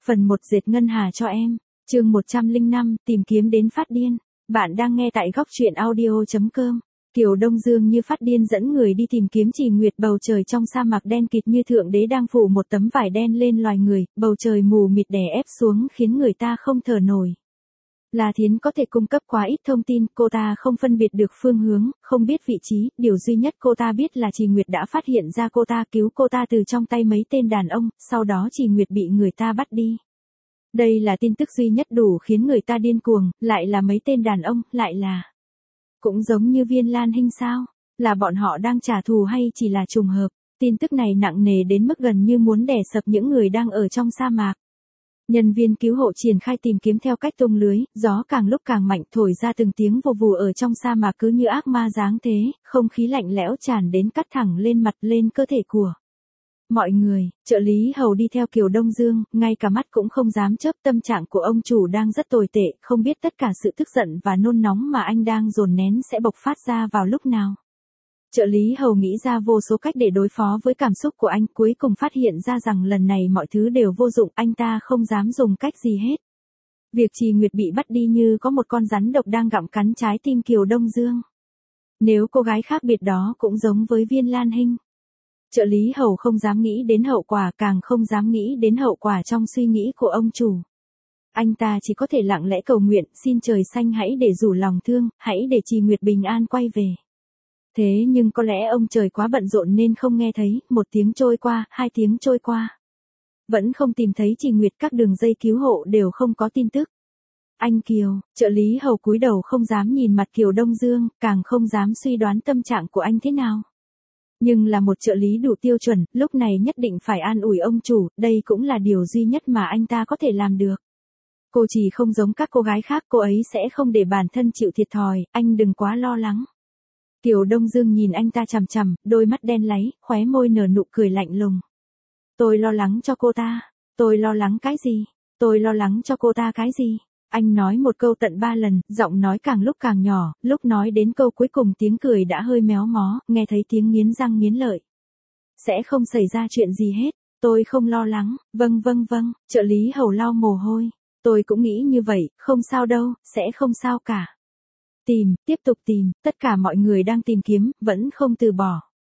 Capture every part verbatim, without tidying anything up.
Phần một dệt ngân hà cho em. Chương một trăm lẻ năm, tìm kiếm đến phát điên. Bạn đang nghe tại góc truyện audio chấm com. Kiều Đông Dương như phát điên dẫn người đi tìm kiếm Trì Nguyệt. Bầu trời trong sa mạc đen kịt như thượng đế đang phủ một tấm vải đen lên loài người, bầu trời mù mịt đè ép xuống khiến người ta không thở nổi. La Thiến có thể cung cấp quá ít thông tin, cô ta không phân biệt được phương hướng, không biết vị trí, điều duy nhất cô ta biết là Trì Nguyệt đã phát hiện ra cô ta, cứu cô ta từ trong tay mấy tên đàn ông, sau đó Trì Nguyệt bị người ta bắt đi. Đây là tin tức duy nhất đủ khiến người ta điên cuồng, lại là mấy tên đàn ông, lại là... Cũng giống như Viên Lan Hinh sao? Là bọn họ đang trả thù hay chỉ là trùng hợp? Tin tức này nặng nề đến mức gần như muốn đè sập những người đang ở trong sa mạc. Nhân viên cứu hộ triển khai tìm kiếm theo cách tung lưới, gió càng lúc càng mạnh thổi ra từng tiếng vù vù ở trong sa mạc cứ như ác ma giáng thế, không khí lạnh lẽo tràn đến cắt thẳng lên mặt lên cơ thể của mọi người. Trợ lý hầu đi theo Kiều Đông Dương, ngay cả mắt cũng không dám chớp. Tâm trạng của ông chủ đang rất tồi tệ, không biết tất cả sự tức giận và nôn nóng mà anh đang dồn nén sẽ bộc phát ra vào lúc nào. Trợ lý hầu nghĩ ra vô số cách để đối phó với cảm xúc của anh, cuối cùng phát hiện ra rằng lần này mọi thứ đều vô dụng, anh ta không dám dùng cách gì hết. Việc Trì Nguyệt bị bắt đi như có một con rắn độc đang gặm cắn trái tim Kiều Đông Dương. Nếu cô gái khác biệt đó cũng giống với Viên Lan Hinh. Trợ lý hầu không dám nghĩ đến hậu quả, càng không dám nghĩ đến hậu quả trong suy nghĩ của ông chủ. Anh ta chỉ có thể lặng lẽ cầu nguyện, xin trời xanh hãy để rủ lòng thương, hãy để Trì Nguyệt bình an quay về. Thế nhưng có lẽ ông trời quá bận rộn nên không nghe thấy, một tiếng trôi qua, hai tiếng trôi qua. Vẫn không tìm thấy Trì Nguyệt, các đường dây cứu hộ đều không có tin tức. Anh Kiều, trợ lý hầu cúi đầu không dám nhìn mặt Kiều Đông Dương, càng không dám suy đoán tâm trạng của anh thế nào. Nhưng là một trợ lý đủ tiêu chuẩn, lúc này nhất định phải an ủi ông chủ, đây cũng là điều duy nhất mà anh ta có thể làm được. Cô chỉ không giống các cô gái khác, cô ấy sẽ không để bản thân chịu thiệt thòi, anh đừng quá lo lắng. Kiều Đông Dương nhìn anh ta chằm chằm, đôi mắt đen láy, khóe môi nở nụ cười lạnh lùng. Tôi lo lắng cho cô ta. Tôi lo lắng cái gì? Tôi lo lắng cho cô ta cái gì? Anh nói một câu tận ba lần, giọng nói càng lúc càng nhỏ, lúc nói đến câu cuối cùng tiếng cười đã hơi méo mó, nghe thấy tiếng nghiến răng nghiến lợi. Sẽ không xảy ra chuyện gì hết, tôi không lo lắng, vâng vâng vâng, trợ lý hầu lau mồ hôi. Tôi cũng nghĩ như vậy, không sao đâu, sẽ không sao cả. Tìm, tiếp tục tìm, tất cả mọi người đang tìm kiếm, vẫn không từ bỏ.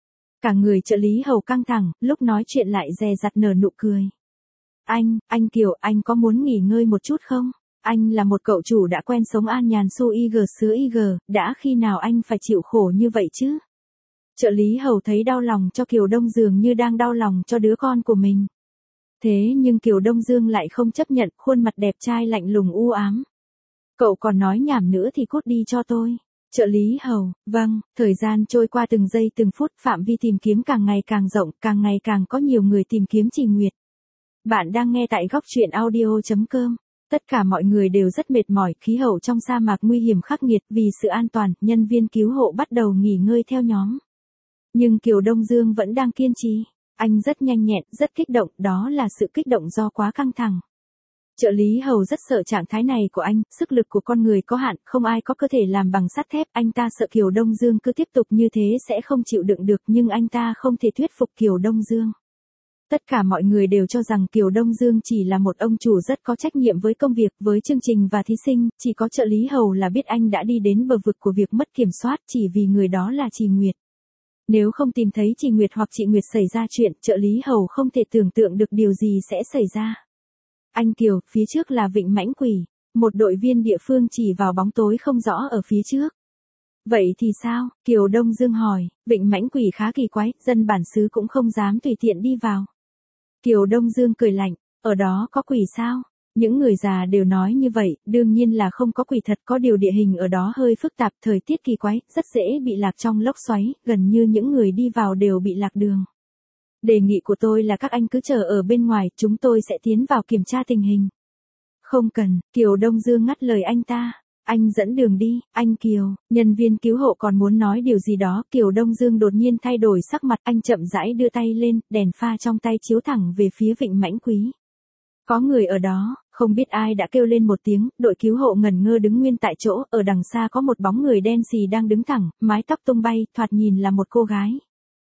Cả người trợ lý hầu căng thẳng, lúc nói chuyện lại dè dặt nở nụ cười. Anh, anh Kiều, anh có muốn nghỉ ngơi một chút không? Anh là một cậu chủ đã quen sống an nhàn su y gờ xứ y gờ, đã khi nào anh phải chịu khổ như vậy chứ? Trợ lý hầu thấy đau lòng cho Kiều Đông Dương như đang đau lòng cho đứa con của mình. Thế nhưng Kiều Đông Dương lại không chấp nhận, khuôn mặt đẹp trai lạnh lùng u ám. Cậu còn nói nhảm nữa thì cút đi cho tôi. Trợ lý hầu, vâng, thời gian trôi qua từng giây từng phút, phạm vi tìm kiếm càng ngày càng rộng, càng ngày càng có nhiều người tìm kiếm Trì Nguyệt. Bạn đang nghe tại góc truyện audio chấm com. Tất cả mọi người đều rất mệt mỏi, khí hậu trong sa mạc nguy hiểm khắc nghiệt, vì sự an toàn, nhân viên cứu hộ bắt đầu nghỉ ngơi theo nhóm. Nhưng Kiều Đông Dương vẫn đang kiên trì. Anh rất nhanh nhẹn, rất kích động, đó là sự kích động do quá căng thẳng. Trợ lý hầu rất sợ trạng thái này của anh, sức lực của con người có hạn, không ai có cơ thể làm bằng sắt thép, anh ta sợ Kiều Đông Dương cứ tiếp tục như thế sẽ không chịu đựng được, nhưng anh ta không thể thuyết phục Kiều Đông Dương. Tất cả mọi người đều cho rằng Kiều Đông Dương chỉ là một ông chủ rất có trách nhiệm với công việc, với chương trình và thí sinh, chỉ có trợ lý hầu là biết anh đã đi đến bờ vực của việc mất kiểm soát chỉ vì người đó là Trì Nguyệt. Nếu không tìm thấy Trì Nguyệt hoặc chị Nguyệt xảy ra chuyện, trợ lý hầu không thể tưởng tượng được điều gì sẽ xảy ra. Anh Kiều, phía trước là Vịnh Mãnh Quỷ, một đội viên địa phương chỉ vào bóng tối không rõ ở phía trước. Vậy thì sao? Kiều Đông Dương hỏi, Vịnh Mãnh Quỷ khá kỳ quái, dân bản xứ cũng không dám tùy tiện đi vào. Kiều Đông Dương cười lạnh, ở đó có quỷ sao? Những người già đều nói như vậy, đương nhiên là không có quỷ thật, có điều địa hình ở đó hơi phức tạp, thời tiết kỳ quái, rất dễ bị lạc trong lốc xoáy, gần như những người đi vào đều bị lạc đường. Đề nghị của tôi là các anh cứ chờ ở bên ngoài, chúng tôi sẽ tiến vào kiểm tra tình hình. Không cần, Kiều Đông Dương ngắt lời anh ta. Anh dẫn đường đi, anh Kiều. Nhân viên cứu hộ còn muốn nói điều gì đó, Kiều Đông Dương đột nhiên thay đổi sắc mặt, anh chậm rãi đưa tay lên, đèn pha trong tay chiếu thẳng về phía Vịnh Mãnh Quý. Có người ở đó, không biết ai đã kêu lên một tiếng, đội cứu hộ ngẩn ngơ đứng nguyên tại chỗ, ở đằng xa có một bóng người đen xì đang đứng thẳng, mái tóc tung bay, thoạt nhìn là một cô gái.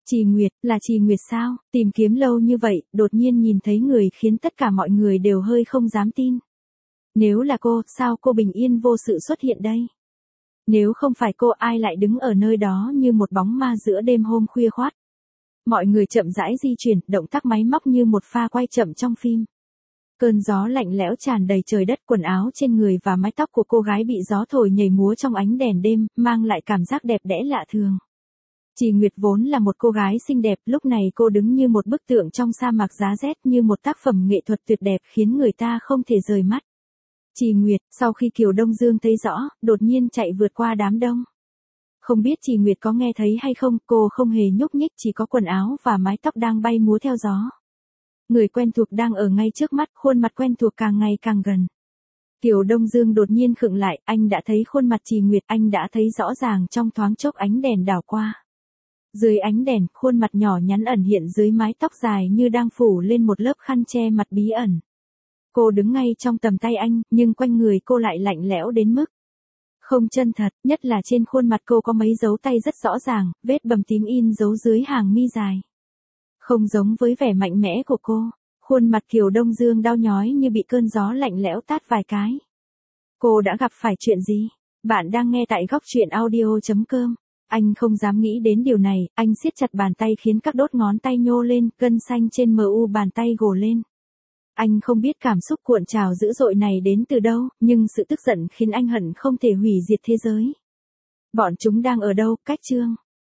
Trì Nguyệt, là Trì Nguyệt sao? Tìm kiếm lâu như vậy, đột nhiên nhìn thấy người khiến tất cả mọi người đều hơi không dám tin. Nếu là cô, sao cô bình yên vô sự xuất hiện đây? Nếu không phải cô, ai lại đứng ở nơi đó như một bóng ma giữa đêm hôm khuya khoắt? Mọi người chậm rãi di chuyển, động tác máy móc như một pha quay chậm trong phim. Cơn gió lạnh lẽo tràn đầy trời đất, quần áo trên người và mái tóc của cô gái bị gió thổi nhảy múa trong ánh đèn đêm, mang lại cảm giác đẹp đẽ lạ thường. Trì Nguyệt vốn là một cô gái xinh đẹp, lúc này cô đứng như một bức tượng trong sa mạc giá rét, như một tác phẩm nghệ thuật tuyệt đẹp khiến người ta không thể rời mắt. Trì Nguyệt, sau khi Kiều Đông Dương thấy rõ, đột nhiên chạy vượt qua đám đông. Không biết Trì Nguyệt có nghe thấy hay không, cô không hề nhúc nhích, chỉ có quần áo và mái tóc đang bay múa theo gió. Người quen thuộc đang ở ngay trước mắt, khuôn mặt quen thuộc càng ngày càng gần. Kiều Đông Dương đột nhiên khựng lại, anh đã thấy khuôn mặt Trì Nguyệt, anh đã thấy rõ ràng trong thoáng chốc ánh đèn đảo qua. Dưới ánh đèn, khuôn mặt nhỏ nhắn ẩn hiện dưới mái tóc dài như đang phủ lên một lớp khăn che mặt bí ẩn. Cô đứng ngay trong tầm tay anh, nhưng quanh người cô lại lạnh lẽo đến mức không chân thật, nhất là trên khuôn mặt cô có mấy dấu tay rất rõ ràng, vết bầm tím in dấu dưới hàng mi dài. Không giống với vẻ mạnh mẽ của cô, khuôn mặt Kiều Đông Dương đau nhói như bị cơn gió lạnh lẽo tát vài cái. Cô đã gặp phải chuyện gì? Bạn đang nghe tại góc truyện audio chấm com. Anh không dám nghĩ đến điều này, anh siết chặt bàn tay khiến các đốt ngón tay nhô lên, gân xanh trên mờ u bàn tay gồ lên. Anh không biết cảm xúc cuộn trào dữ dội này đến từ đâu, nhưng sự tức giận khiến anh hận không thể hủy diệt thế giới. Bọn chúng đang ở đâu? Cách chương